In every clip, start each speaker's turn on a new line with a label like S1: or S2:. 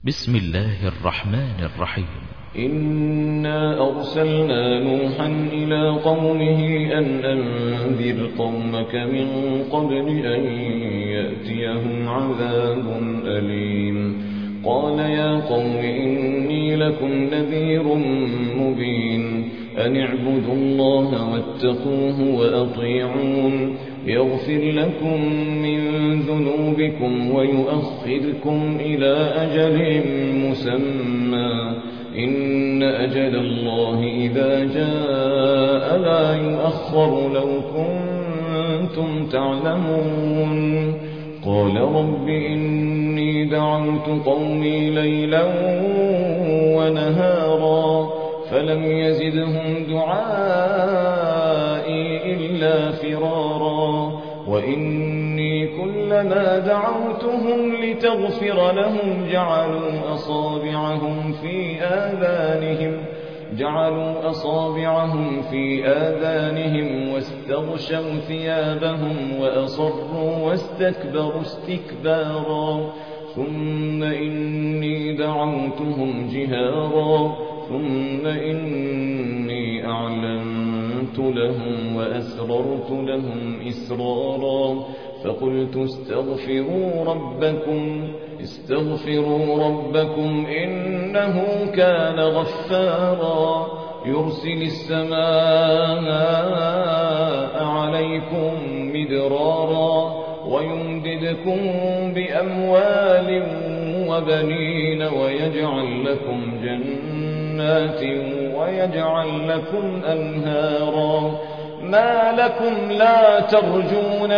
S1: بسم الله الرحمن الرحيم.
S2: إنا أرسلنا نوحا إلى قومه أن أنذر قومك من قبل أن يأتيهم عذاب أليم. قال يا قوم إني لكم نذير مبين أن اعبدوا الله واتقوه وأطيعون يغفر لكم من ذنوبكم ويؤخركم إلى أجل مسمى إن أجل الله إذا جاء لا يؤخر لو كنتم تعلمون. قال رب إني دعوت قومي ليلا ونهارا فلم يزدهم دعائي إلا فرارا وإني كلما دعوتهم لتغفر لهم جعلوا أصابعهم في آذانهم واستغشوا ثيابهم وأصروا واستكبروا استكبارا ثم إني دعوتهم جهارا ثم إني أعلنت لهم وأسررت لهم إسرارا فقلت استغفروا ربكم إنه كان غفارا يرسل السماء عليكم مدرارا ويمددكم بأموال وبنين ويجعل لكم جنات ويجعل لكم أنهارا ما لكم لا ترجون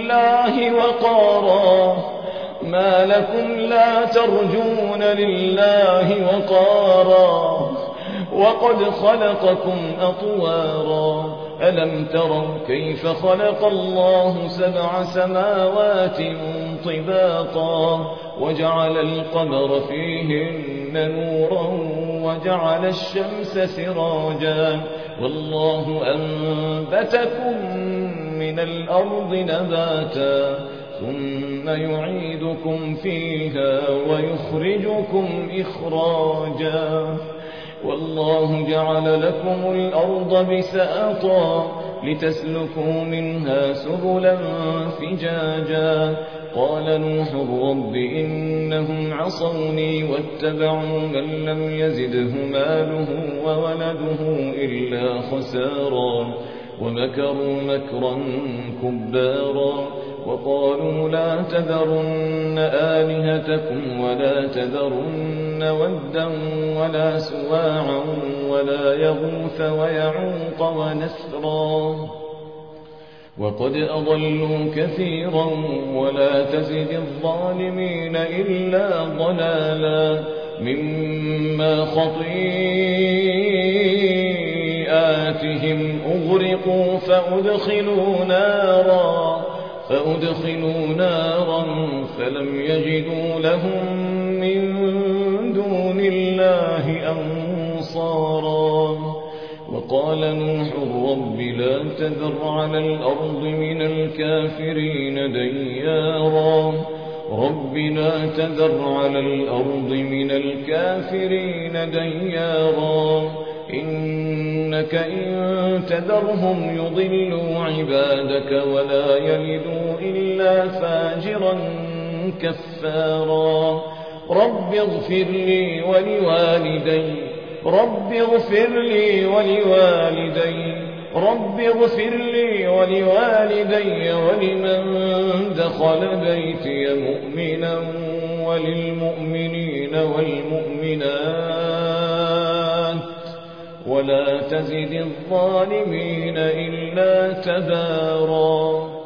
S2: لله وقارا وقد خلقكم أطوارا ألم تروا كيف خلق الله 7 سماوات طباقا وجعل القمر فيهن نورا وجعل الشمس سراجا والله أنبتكم من الأرض نباتا ثم يعيدكم فيها ويخرجكم إخراجا والله جعل لكم الأرض بساطا لتسلكوا منها سبلا فجاجا قال نوح رب إنهم عصوني واتبعوا من لم يزده ماله وولده إلا خسارا ومكروا مكرا كبارا وقالوا لا تذرن آلهتكم ولا تذرن ودا ولا سواعا ولا يغوث ويعوق ونسرا وقد أضلوا كثيرا ولا تزد الظالمين إلا ضلالا مما خطيئاتهم أغرقوا فأدخلوا نارا فلم يجدوا لهم من دون الله أنصارا وقال نوح رب لا تذر على الأرض من الكافرين ديارا رب لا تذر على الأرض من الكافرين ديارا إنك إن تذرهم يضلوا عبادك ولا يلدوا إلا فاجرا كفارا رب اغفر لي ولوالدي ولمن دخل بيتي مؤمنا وللمؤمنين والمؤمنات ولا تزد الظالمين إلا تبارا.